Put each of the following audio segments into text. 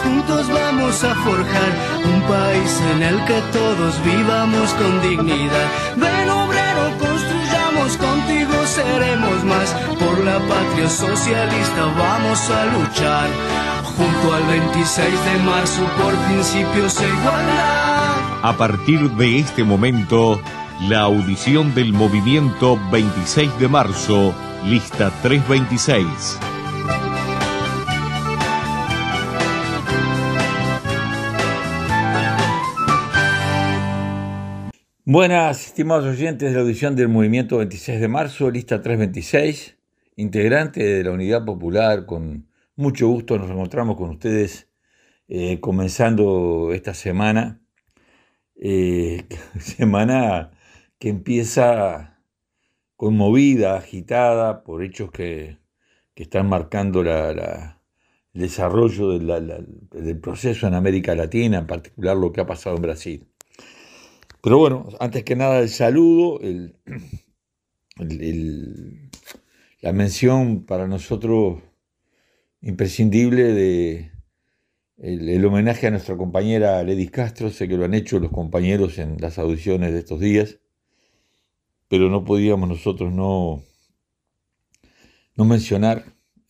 juntos vamos a forjar un país en el que todos vivamos con dignidad. Ven obrero, construyamos, contigo seremos más. Por la patria socialista vamos a luchar, junto al 26 de marzo por principios e igualdad. A partir de este momento, la audición del movimiento 26 de marzo, lista 326. Buenas, estimados oyentes de la audición del movimiento 26 de marzo, lista 326, integrante de la Unidad Popular. Con mucho gusto nos encontramos con ustedes comenzando esta semana, semana que empieza conmovida, agitada por hechos que están marcando el desarrollo del proceso en América Latina, en particular lo que ha pasado en Brasil. Pero bueno, antes que nada el saludo, la mención para nosotros imprescindible de el homenaje a nuestra compañera Ledis Castro. Sé que lo han hecho los compañeros en las audiciones de estos días, pero no podíamos nosotros no mencionar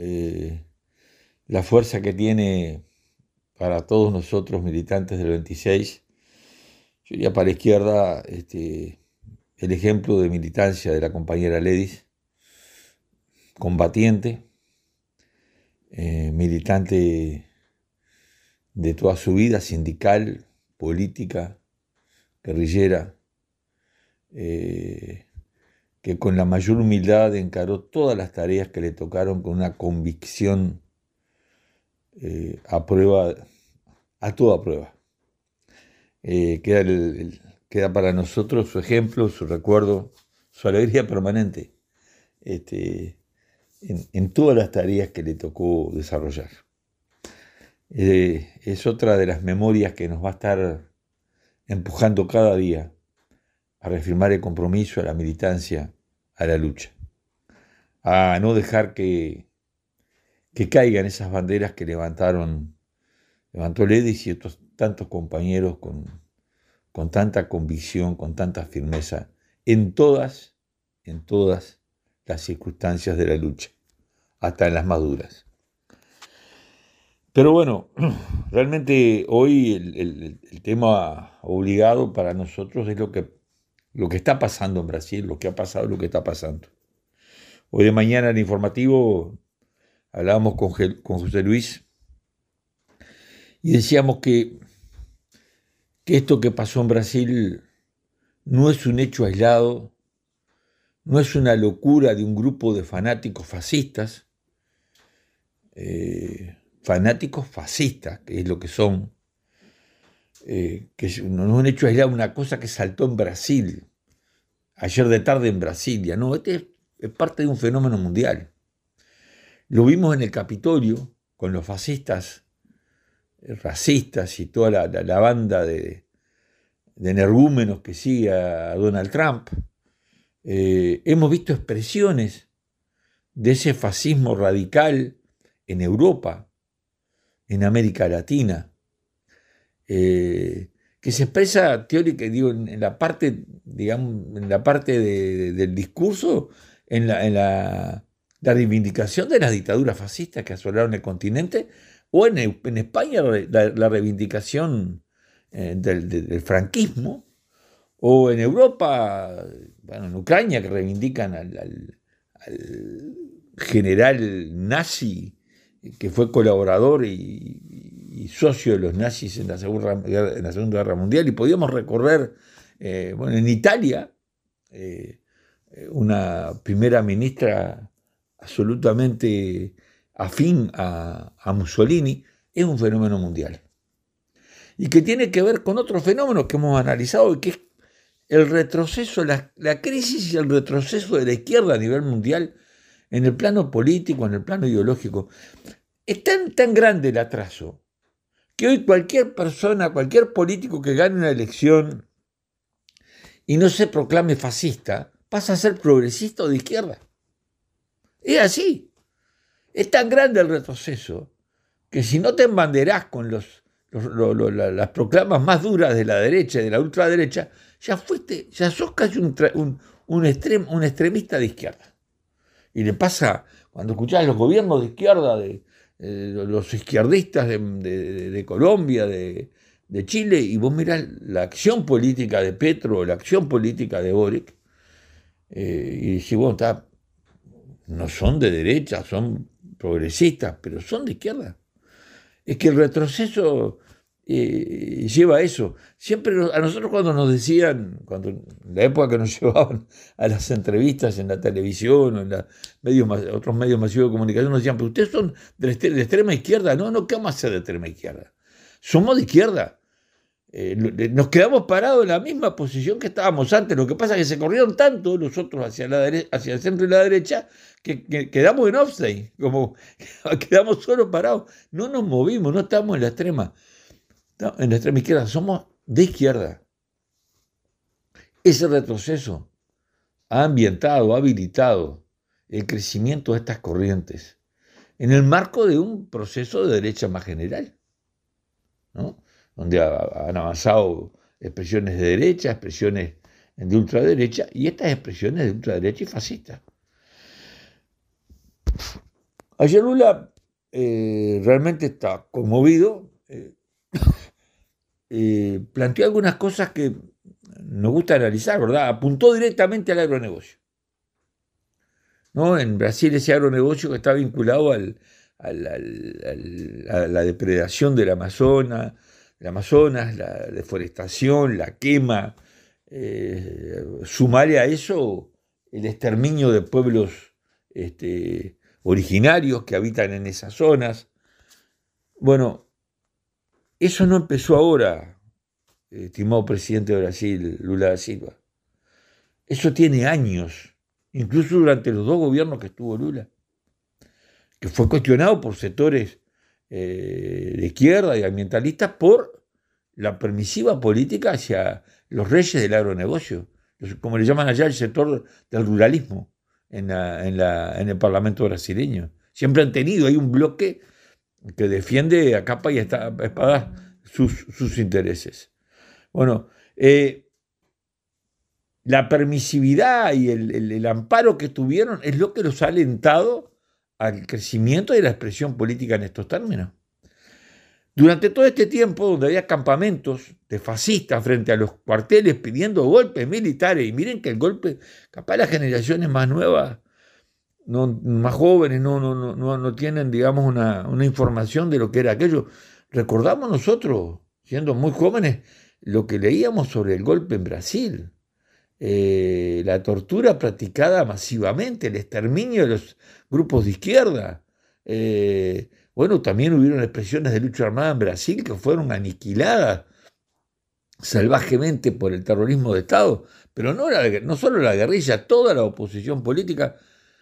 la fuerza que tiene para todos nosotros militantes del 26. Yo iría para la izquierda el ejemplo de militancia de la compañera Ledis, combatiente, militante de toda su vida, sindical, política, guerrillera, que con la mayor humildad encaró todas las tareas que le tocaron con una convicción a toda prueba. Queda para nosotros su ejemplo, su recuerdo, su alegría permanente en todas las tareas que le tocó desarrollar. Es otra de las memorias que nos va a estar empujando cada día a reafirmar el compromiso, a la militancia, a la lucha, a no dejar que caigan esas banderas que levantó Ledis y otros tantos compañeros con tanta convicción, con tanta firmeza, en todas las circunstancias de la lucha, hasta en las más duras. Pero bueno, realmente hoy el tema obligado para nosotros es lo que está pasando en Brasil, lo que ha pasado, lo que está pasando. Hoy de mañana en el informativo hablábamos con José Luis y decíamos que esto que pasó en Brasil no es un hecho aislado, no es una locura de un grupo de fanáticos fascistas, que es lo que son, que no es un hecho aislado, una cosa que saltó en Brasil, ayer de tarde en Brasilia. No, es parte de un fenómeno mundial. Lo vimos en el Capitolio con los fascistas, racistas y toda la banda de energúmenos que sigue a Donald Trump. Hemos visto expresiones de ese fascismo radical en Europa, en América Latina, que se expresa teórica, en la parte, del discurso, en la reivindicación de las dictaduras fascistas que asolaron el continente, o en España la reivindicación del franquismo, o en Europa, en Ucrania, que reivindican al general nazi que fue colaborador y socio de los nazis en la Segunda Guerra Mundial. Y podíamos recorrer, en Italia, una primera ministra absolutamente afín a Mussolini. Es un fenómeno mundial y que tiene que ver con otro fenómeno que hemos analizado, y que es el retroceso, la crisis y el retroceso de la izquierda a nivel mundial en el plano político, en el plano ideológico. Es tan grande el atraso que hoy cualquier persona, cualquier político que gane una elección y no se proclame fascista, pasa a ser progresista o de izquierda. Es así. Es tan grande el retroceso que si no te embanderás con las proclamas más duras de la derecha y de la ultraderecha, ya sos casi un extremista de izquierda. Y le pasa cuando escuchás los gobiernos de izquierda, los izquierdistas de Colombia, de Chile, y vos mirás la acción política de Petro, la acción política de Boric, y decís, bueno, no son de derecha, son progresistas, pero son de izquierda. Es que el retroceso lleva a eso. Siempre a nosotros cuando nos decían, cuando en la época que nos llevaban a las entrevistas en la televisión o en otros medios masivos de comunicación, nos decían, pero ustedes son de extrema izquierda. No, ¿qué vamos a hacer de extrema izquierda? Somos de izquierda. Nos quedamos parados en la misma posición que estábamos antes. Lo que pasa es que se corrieron tanto los otros hacia el centro y la derecha que quedamos en offside, como quedamos solo parados. No nos movimos, no estamos en la extrema izquierda, somos de izquierda. Ese retroceso ha ambientado, ha habilitado el crecimiento de estas corrientes en el marco de un proceso de derecha más general, ¿no? Donde han avanzado expresiones de derecha, expresiones de ultraderecha, y estas expresiones de ultraderecha y fascista. Ayer Lula realmente está conmovido, planteó algunas cosas que nos gusta analizar, ¿verdad? Apuntó directamente al agronegocio, ¿no? En Brasil ese agronegocio que está vinculado a la depredación del Amazonas, la deforestación, la quema, sumarle a eso el exterminio de pueblos originarios que habitan en esas zonas. Bueno, eso no empezó ahora, estimado presidente de Brasil, Lula da Silva. Eso tiene años, incluso durante los 2 gobiernos que estuvo Lula, que fue cuestionado por sectores de izquierda y ambientalistas por la permisiva política hacia los reyes del agronegocio, como le llaman allá el sector del ruralismo en el Parlamento brasileño. Siempre han tenido ahí un bloque que defiende a capa y espada sus intereses. Bueno, la permisividad y el amparo que tuvieron es lo que los ha alentado al crecimiento de la expresión política en estos términos. Durante todo este tiempo, donde había campamentos de fascistas frente a los cuarteles pidiendo golpes militares, y miren que el golpe, capaz las generaciones más nuevas, más jóvenes, no tienen, digamos, una información de lo que era aquello. Recordamos nosotros, siendo muy jóvenes, lo que leíamos sobre el golpe en Brasil, la tortura practicada masivamente, el exterminio de los grupos de izquierda. Bueno, también hubieron expresiones de lucha armada en Brasil que fueron aniquiladas salvajemente por el terrorismo de Estado, pero no solo la guerrilla, toda la oposición política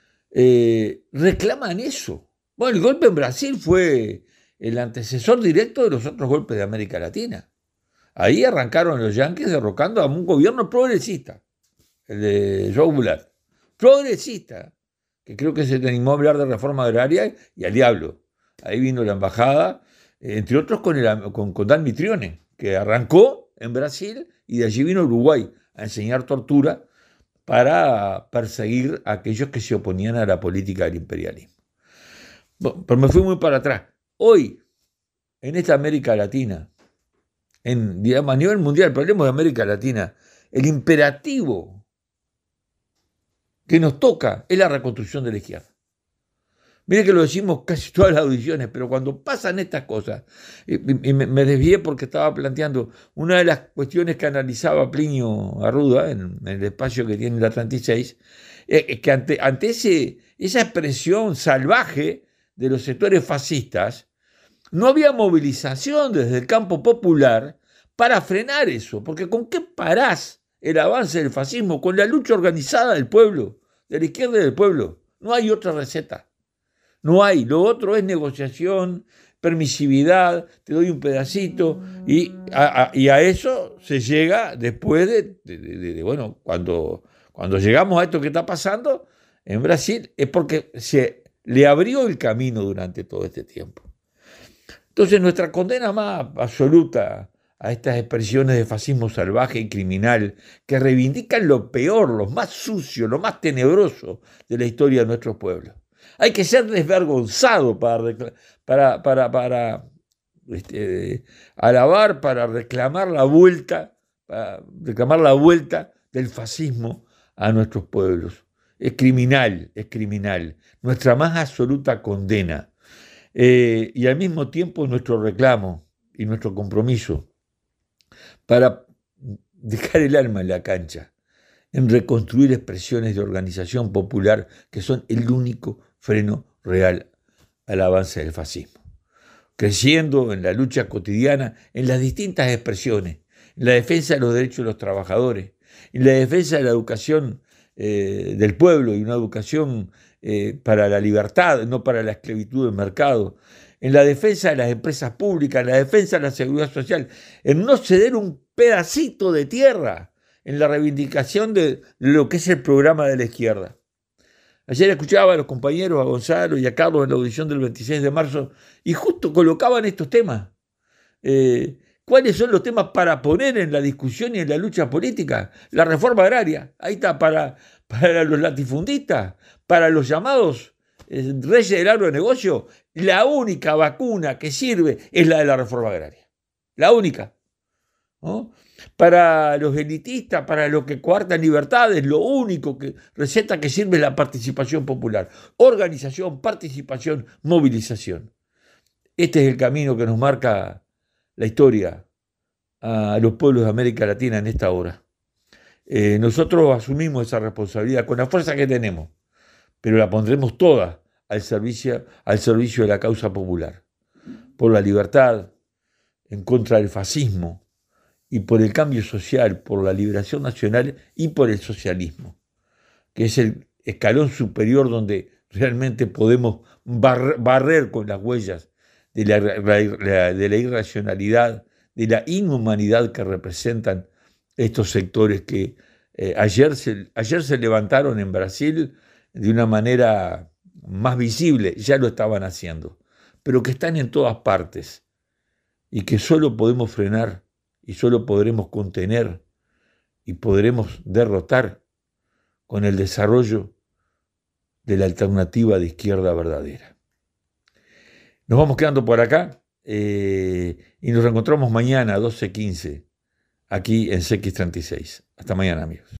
reclaman eso. Bueno, el golpe en Brasil fue el antecesor directo de los otros golpes de América Latina. Ahí arrancaron los yanquis derrocando a un gobierno progresista, el de João Goulart, progresista, que creo que se animó a hablar de reforma agraria y al diablo. Ahí vino la embajada, entre otros con Dan Mitrione, que arrancó en Brasil y de allí vino a Uruguay a enseñar tortura para perseguir a aquellos que se oponían a la política del imperialismo. Bueno, pero me fui muy para atrás. Hoy, en esta América Latina, digamos, a nivel mundial, pero hablemos de América Latina, el imperativo que nos toca es la reconstrucción de la izquierda. Mire que lo decimos casi todas las audiciones, pero cuando pasan estas cosas, y me desvié porque estaba planteando una de las cuestiones que analizaba Plinio Arruda en el espacio que tiene la 36, es que ante esa expresión salvaje de los sectores fascistas, no había movilización desde el campo popular para frenar eso, porque ¿con qué parás el avance del fascismo? Con la lucha organizada del pueblo, de la izquierda y del pueblo. No hay otra receta. No hay. Lo otro es negociación, permisividad, te doy un pedacito, y a eso se llega después bueno, cuando llegamos a esto que está pasando en Brasil, es porque se le abrió el camino durante todo este tiempo. Entonces nuestra condena más absoluta a estas expresiones de fascismo salvaje y criminal que reivindican lo peor, lo más sucio, lo más tenebroso de la historia de nuestros pueblos. Hay que ser desvergonzado para alabar, para reclamar la vuelta del fascismo a nuestros pueblos. Es criminal, es criminal. Nuestra más absoluta condena. Y al mismo tiempo nuestro reclamo y nuestro compromiso para dejar el alma en la cancha, en reconstruir expresiones de organización popular que son el único freno real al avance del fascismo. Creciendo en la lucha cotidiana, en las distintas expresiones, en la defensa de los derechos de los trabajadores, en la defensa de la educación del pueblo y una educación para la libertad, no para la esclavitud del mercado, en la defensa de las empresas públicas, en la defensa de la seguridad social, en no ceder un pedacito de tierra, en la reivindicación de lo que es el programa de la izquierda. Ayer escuchaba a los compañeros, a Gonzalo y a Carlos en la audición del 26 de marzo, y justo colocaban estos temas. ¿Cuáles son los temas para poner en la discusión y en la lucha política? La reforma agraria, ahí está, para los latifundistas, para los llamados reyes del agronegocio, la única vacuna que sirve es la de la reforma agraria. La única, ¿no? Para los elitistas, para los que coartan libertades, lo único que receta que sirve es la participación popular. Organización, participación, movilización. Este es el camino que nos marca la historia a los pueblos de América Latina en esta hora. Nosotros asumimos esa responsabilidad con la fuerza que tenemos, pero la pondremos toda al servicio de la causa popular, por la libertad, en contra del fascismo y por el cambio social, por la liberación nacional y por el socialismo, que es el escalón superior donde realmente podemos barrer con las huellas de la irracionalidad, de la inhumanidad que representan estos sectores que ayer se levantaron en Brasil de una manera más visible, ya lo estaban haciendo, pero que están en todas partes y que solo podemos frenar y solo podremos contener y podremos derrotar con el desarrollo de la alternativa de izquierda verdadera. Nos vamos quedando por acá y nos reencontramos mañana a 12:15 aquí en CX36. Hasta mañana, amigos.